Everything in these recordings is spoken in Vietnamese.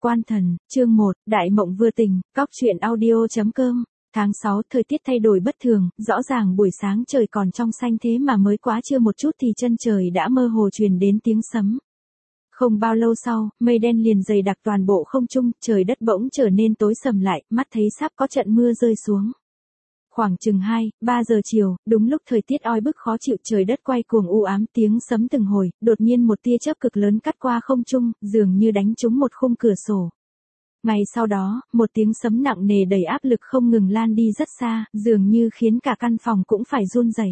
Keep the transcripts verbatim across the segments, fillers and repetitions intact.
Quan Thần, chương một, Đại Mộng Vừa Tình, cóc truyện audio chấm com. Tháng sáu, thời tiết thay đổi bất thường, rõ ràng buổi sáng trời còn trong xanh thế mà mới quá trưa một chút thì chân trời đã mơ hồ truyền đến tiếng sấm. Không bao lâu sau, mây đen liền dày đặc toàn bộ không trung, trời đất bỗng trở nên tối sầm lại, mắt thấy sắp có trận mưa rơi xuống. Khoảng chừng hai, ba giờ chiều, đúng lúc thời tiết oi bức khó chịu, trời đất quay cuồng u ám, tiếng sấm từng hồi, đột nhiên một tia chớp cực lớn cắt qua không trung, dường như đánh trúng một khung cửa sổ. Ngay sau đó, một tiếng sấm nặng nề đầy áp lực không ngừng lan đi rất xa, dường như khiến cả căn phòng cũng phải run rẩy.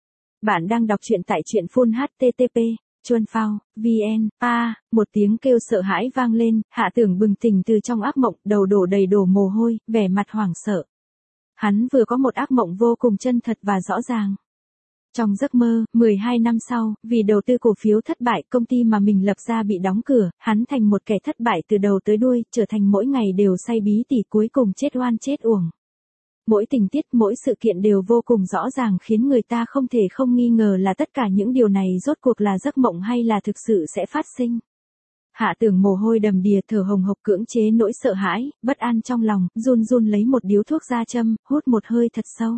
Bạn đang đọc truyện tại truyện phun hát tê tê pê, chuan phao, vn, a, một tiếng kêu sợ hãi vang lên, Hạ Tưởng bừng tỉnh từ trong ác mộng, đầu đổ đầy đổ mồ hôi, vẻ mặt hoảng sợ. Hắn vừa có một ác mộng vô cùng chân thật và rõ ràng. Trong giấc mơ, mười hai năm sau, vì đầu tư cổ phiếu thất bại, công ty mà mình lập ra bị đóng cửa, hắn thành một kẻ thất bại từ đầu tới đuôi, trở thành mỗi ngày đều say bí tỉ, cuối cùng chết oan chết uổng. Mỗi tình tiết, mỗi sự kiện đều vô cùng rõ ràng, khiến người ta không thể không nghi ngờ là tất cả những điều này rốt cuộc là giấc mộng hay là thực sự sẽ phát sinh. Hạ Tưởng mồ hôi đầm đìa, thở hồng hộc, cưỡng chế nỗi sợ hãi, bất an trong lòng, run run lấy một điếu thuốc ra châm, hút một hơi thật sâu.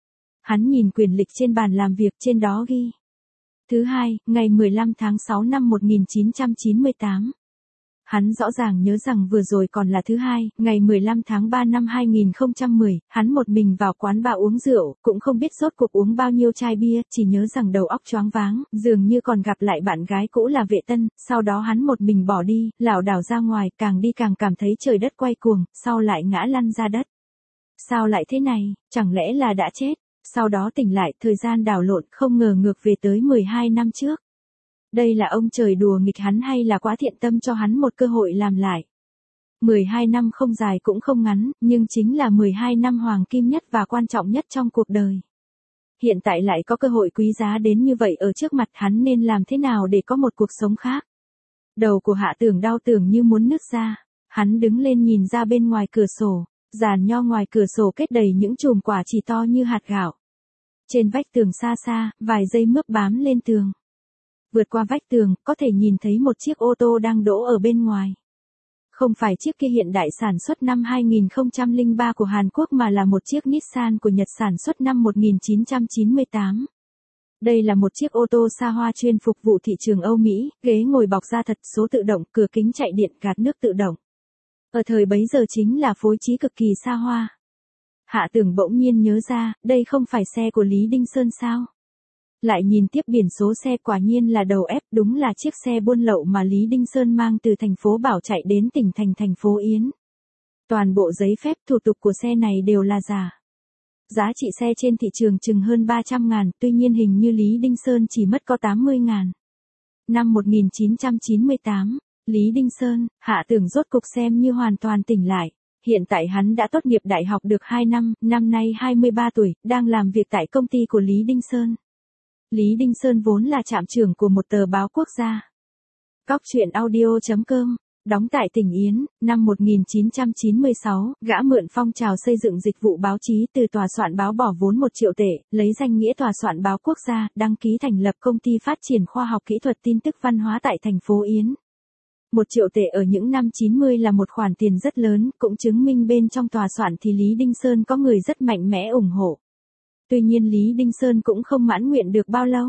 Hắn nhìn quyển lịch trên bàn làm việc, trên đó ghi: Thứ hai, ngày mười lăm tháng sáu năm một nghìn chín trăm chín mươi tám. Hắn rõ ràng nhớ rằng vừa rồi còn là thứ hai, ngày mười lăm tháng ba năm hai nghìn không trăm mười, hắn một mình vào quán bar uống rượu, cũng không biết rốt cuộc uống bao nhiêu chai bia, chỉ nhớ rằng đầu óc choáng váng, dường như còn gặp lại bạn gái cũ là Vệ Tân, sau đó hắn một mình bỏ đi, lảo đảo ra ngoài, càng đi càng cảm thấy trời đất quay cuồng, sau lại ngã lăn ra đất. Sao lại thế này, chẳng lẽ là đã chết? Sau đó tỉnh lại, thời gian đảo lộn, không ngờ ngược về tới mười hai năm trước. Đây là ông trời đùa nghịch hắn hay là quá thiện tâm cho hắn một cơ hội làm lại? mười hai năm không dài cũng không ngắn, nhưng chính là mười hai năm hoàng kim nhất và quan trọng nhất trong cuộc đời. Hiện tại lại có cơ hội quý giá đến như vậy ở trước mặt, hắn nên làm thế nào để có một cuộc sống khác? Đầu của Hạ Tưởng đau tưởng như muốn nứt ra. Hắn đứng lên nhìn ra bên ngoài cửa sổ. Giàn nho ngoài cửa sổ kết đầy những chùm quả chỉ to như hạt gạo. Trên vách tường xa xa, vài dây mướp bám lên tường. Vượt qua vách tường, có thể nhìn thấy một chiếc ô tô đang đỗ ở bên ngoài. Không phải chiếc kia hiện đại sản xuất năm hai nghìn không trăm lẻ ba của Hàn Quốc mà là một chiếc Nissan của Nhật sản xuất năm một nghìn chín trăm chín mươi tám. Đây là một chiếc ô tô xa hoa chuyên phục vụ thị trường Âu Mỹ, ghế ngồi bọc da thật, số tự động, cửa kính chạy điện, gạt nước tự động. Ở thời bấy giờ chính là phối trí cực kỳ xa hoa. Hạ Tưởng bỗng nhiên nhớ ra, đây không phải xe của Lý Đinh Sơn sao? Lại nhìn tiếp biển số xe, quả nhiên là đầu ép, đúng là chiếc xe buôn lậu mà Lý Đinh Sơn mang từ thành phố Bảo chạy đến tỉnh thành thành phố Yến. Toàn bộ giấy phép thủ tục của xe này đều là giả. Giá trị xe trên thị trường chừng hơn ba trăm ngàn, tuy nhiên hình như Lý Đinh Sơn chỉ mất có tám mươi ngàn. Năm một nghìn chín trăm chín mươi tám, Lý Đinh Sơn, Hạ Tưởng rốt cục xem như hoàn toàn tỉnh lại. Hiện tại hắn đã tốt nghiệp đại học được hai năm, năm nay hai mươi ba tuổi, đang làm việc tại công ty của Lý Đinh Sơn. Lý Đinh Sơn vốn là trạm trưởng của một tờ báo quốc gia. cóc truyện audio chấm com, đóng tại tỉnh Yến, năm một nghìn chín trăm chín mươi sáu, gã mượn phong trào xây dựng dịch vụ báo chí từ tòa soạn báo bỏ vốn một triệu tệ, lấy danh nghĩa tòa soạn báo quốc gia, đăng ký thành lập công ty phát triển khoa học kỹ thuật tin tức văn hóa tại thành phố Yến. Một triệu tệ ở những năm chín mươi là một khoản tiền rất lớn, cũng chứng minh bên trong tòa soạn thì Lý Đinh Sơn có người rất mạnh mẽ ủng hộ. Tuy nhiên Lý Đinh Sơn cũng không mãn nguyện được bao lâu.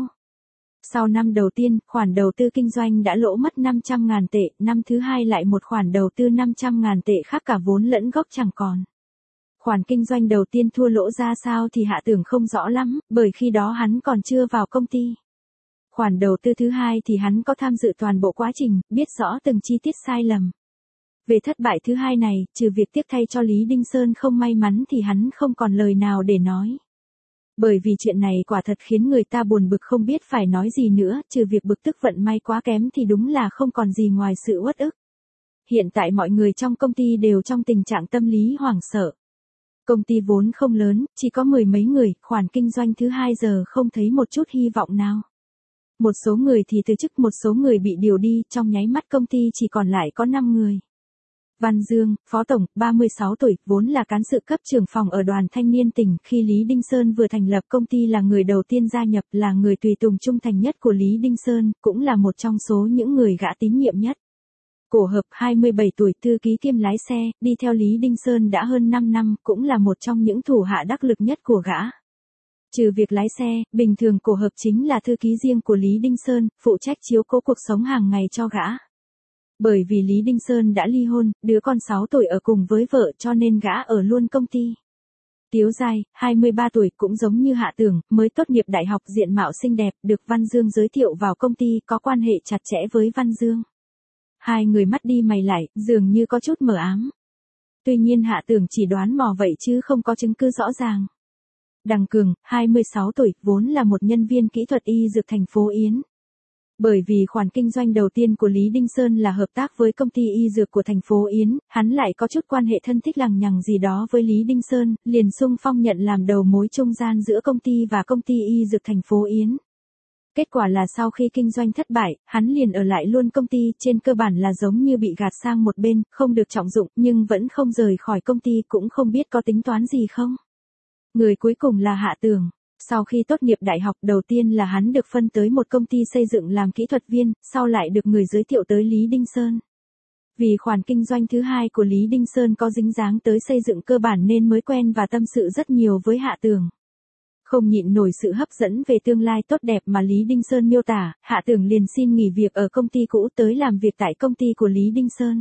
Sau năm đầu tiên, khoản đầu tư kinh doanh đã lỗ mất năm trăm ngàn tệ, năm thứ hai lại một khoản đầu tư năm trăm ngàn tệ khác cả vốn lẫn gốc chẳng còn. Khoản kinh doanh đầu tiên thua lỗ ra sao thì Hạ Tưởng không rõ lắm, bởi khi đó hắn còn chưa vào công ty. Khoản đầu tư thứ hai thì hắn có tham dự toàn bộ quá trình, biết rõ từng chi tiết sai lầm. Về thất bại thứ hai này, trừ việc tiếc thay cho Lý Đinh Sơn không may mắn thì hắn không còn lời nào để nói. Bởi vì chuyện này quả thật khiến người ta buồn bực không biết phải nói gì nữa, trừ việc bực tức vận may quá kém thì đúng là không còn gì ngoài sự uất ức. Hiện tại mọi người trong công ty đều trong tình trạng tâm lý hoảng sợ. Công ty vốn không lớn, chỉ có mười mấy người, khoản kinh doanh thứ hai giờ không thấy một chút hy vọng nào. Một số người thì từ chức, một số người bị điều đi, trong nháy mắt công ty chỉ còn lại có năm người. Văn Dương, Phó Tổng, ba mươi sáu tuổi, vốn là cán sự cấp trưởng phòng ở đoàn thanh niên tỉnh, khi Lý Đinh Sơn vừa thành lập công ty là người đầu tiên gia nhập, là người tùy tùng trung thành nhất của Lý Đinh Sơn, cũng là một trong số những người gã tín nhiệm nhất. Cổ Hợp hai mươi bảy tuổi, thư ký kiêm lái xe, đi theo Lý Đinh Sơn đã hơn năm năm, cũng là một trong những thủ hạ đắc lực nhất của gã. Trừ việc lái xe, bình thường Cổ Hợp chính là thư ký riêng của Lý Đinh Sơn, phụ trách chiếu cố cuộc sống hàng ngày cho gã. Bởi vì Lý Đinh Sơn đã ly hôn, đứa con sáu tuổi ở cùng với vợ cho nên gã ở luôn công ty. Tiếu Giai, hai mươi ba tuổi, cũng giống như Hạ Tưởng, mới tốt nghiệp đại học, diện mạo xinh đẹp, được Văn Dương giới thiệu vào công ty, có quan hệ chặt chẽ với Văn Dương. Hai người mắt đi mày lại, dường như có chút mờ ám. Tuy nhiên Hạ Tưởng chỉ đoán mò vậy chứ không có chứng cứ rõ ràng. Đằng Cường, hai mươi sáu tuổi, vốn là một nhân viên kỹ thuật y dược thành phố Yến. Bởi vì khoản kinh doanh đầu tiên của Lý Đinh Sơn là hợp tác với công ty y dược của thành phố Yến, hắn lại có chút quan hệ thân thích lằng nhằng gì đó với Lý Đinh Sơn, liền xung phong nhận làm đầu mối trung gian giữa công ty và công ty y dược thành phố Yến. Kết quả là sau khi kinh doanh thất bại, hắn liền ở lại luôn công ty, trên cơ bản là giống như bị gạt sang một bên, không được trọng dụng, nhưng vẫn không rời khỏi công ty, cũng không biết có tính toán gì không. Người cuối cùng là Hạ Tưởng. Sau khi tốt nghiệp đại học, đầu tiên là hắn được phân tới một công ty xây dựng làm kỹ thuật viên, sau lại được người giới thiệu tới Lý Đinh Sơn. Vì khoản kinh doanh thứ hai của Lý Đinh Sơn có dính dáng tới xây dựng cơ bản nên mới quen và tâm sự rất nhiều với Hạ Tưởng. Không nhịn nổi sự hấp dẫn về tương lai tốt đẹp mà Lý Đinh Sơn miêu tả, Hạ Tưởng liền xin nghỉ việc ở công ty cũ tới làm việc tại công ty của Lý Đinh Sơn.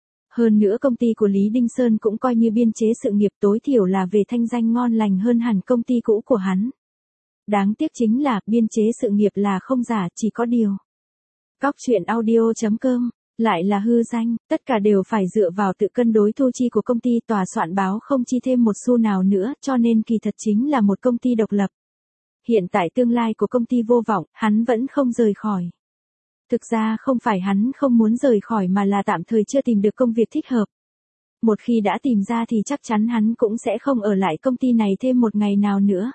Hơn nữa công ty của Lý Đinh Sơn cũng coi như biên chế sự nghiệp, tối thiểu là về thanh danh ngon lành hơn hẳn công ty cũ của hắn. Đáng tiếc chính là, biên chế sự nghiệp là không giả, chỉ có điều. Cóc truyện audio chấm com, lại là hư danh, tất cả đều phải dựa vào tự cân đối thu chi của công ty, tòa soạn báo không chi thêm một xu nào nữa, cho nên kỳ thật chính là một công ty độc lập. Hiện tại tương lai của công ty vô vọng, hắn vẫn không rời khỏi. Thực ra không phải hắn không muốn rời khỏi mà là tạm thời chưa tìm được công việc thích hợp. Một khi đã tìm ra thì chắc chắn hắn cũng sẽ không ở lại công ty này thêm một ngày nào nữa.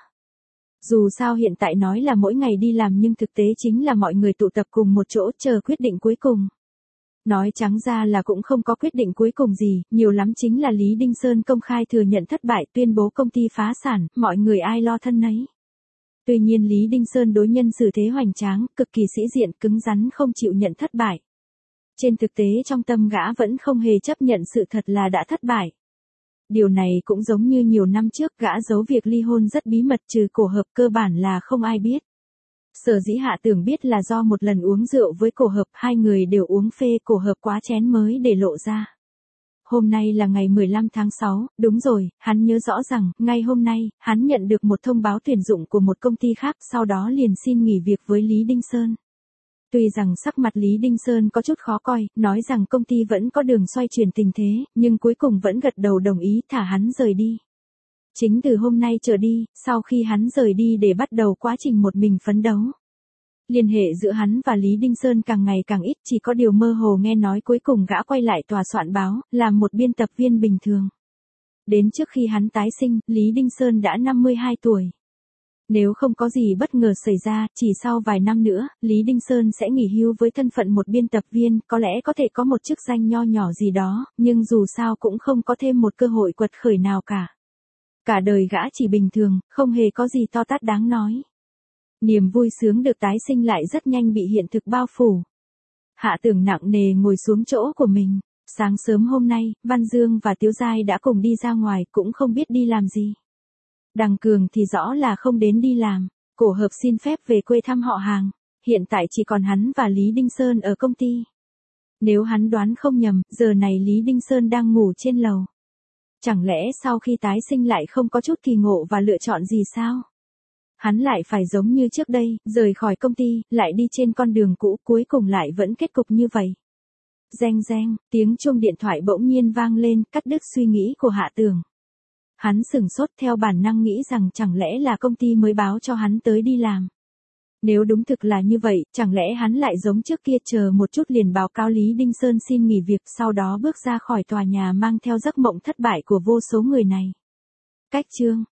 Dù sao hiện tại nói là mỗi ngày đi làm nhưng thực tế chính là mọi người tụ tập cùng một chỗ chờ quyết định cuối cùng. Nói trắng ra là cũng không có quyết định cuối cùng gì, nhiều lắm chính là Lý Đinh Sơn công khai thừa nhận thất bại, tuyên bố công ty phá sản, mọi người ai lo thân nấy. Tuy nhiên Lý Đinh Sơn đối nhân xử thế hoành tráng, cực kỳ sĩ diện, cứng rắn không chịu nhận thất bại. Trên thực tế trong tâm gã vẫn không hề chấp nhận sự thật là đã thất bại. Điều này cũng giống như nhiều năm trước, gã giấu việc ly hôn rất bí mật, trừ Cổ Hợp cơ bản là không ai biết. Sở dĩ Hạ Tưởng biết là do một lần uống rượu với Cổ Hợp, hai người đều uống phê, Cổ Hợp quá chén mới để lộ ra. Hôm nay là ngày mười lăm tháng sáu, đúng rồi, hắn nhớ rõ rằng, ngay hôm nay, hắn nhận được một thông báo tuyển dụng của một công ty khác, sau đó liền xin nghỉ việc với Lý Đinh Sơn. Tuy rằng sắc mặt Lý Đinh Sơn có chút khó coi, nói rằng công ty vẫn có đường xoay chuyển tình thế, nhưng cuối cùng vẫn gật đầu đồng ý thả hắn rời đi. Chính từ hôm nay trở đi, sau khi hắn rời đi để bắt đầu quá trình một mình phấn đấu. Liên hệ giữa hắn và Lý Đinh Sơn càng ngày càng ít, chỉ có điều mơ hồ nghe nói cuối cùng gã quay lại tòa soạn báo, làm một biên tập viên bình thường. Đến trước khi hắn tái sinh, Lý Đinh Sơn đã năm mươi hai tuổi. Nếu không có gì bất ngờ xảy ra, chỉ sau vài năm nữa, Lý Đinh Sơn sẽ nghỉ hưu với thân phận một biên tập viên, có lẽ có thể có một chức danh nho nhỏ gì đó, nhưng dù sao cũng không có thêm một cơ hội quật khởi nào cả. Cả đời gã chỉ bình thường, không hề có gì to tát đáng nói. Niềm vui sướng được tái sinh lại rất nhanh bị hiện thực bao phủ. Hạ Tưởng nặng nề ngồi xuống chỗ của mình. Sáng sớm hôm nay, Văn Dương và Tiếu Giai đã cùng đi ra ngoài, cũng không biết đi làm gì. Đằng Cường thì rõ là không đến đi làm. Cổ Hợp xin phép về quê thăm họ hàng. Hiện tại chỉ còn hắn và Lý Đinh Sơn ở công ty. Nếu hắn đoán không nhầm, giờ này Lý Đinh Sơn đang ngủ trên lầu. Chẳng lẽ sau khi tái sinh lại không có chút kỳ ngộ và lựa chọn gì sao? Hắn lại phải giống như trước đây, rời khỏi công ty, lại đi trên con đường cũ, cuối cùng lại vẫn kết cục như vậy. Reng reng, tiếng chuông điện thoại bỗng nhiên vang lên, cắt đứt suy nghĩ của Hạ Tưởng. Hắn sửng sốt, theo bản năng nghĩ rằng chẳng lẽ là công ty mới báo cho hắn tới đi làm. Nếu đúng thực là như vậy, chẳng lẽ hắn lại giống trước kia chờ một chút liền báo cáo Lý Đinh Sơn xin nghỉ việc, sau đó bước ra khỏi tòa nhà mang theo giấc mộng thất bại của vô số người này. Cách chương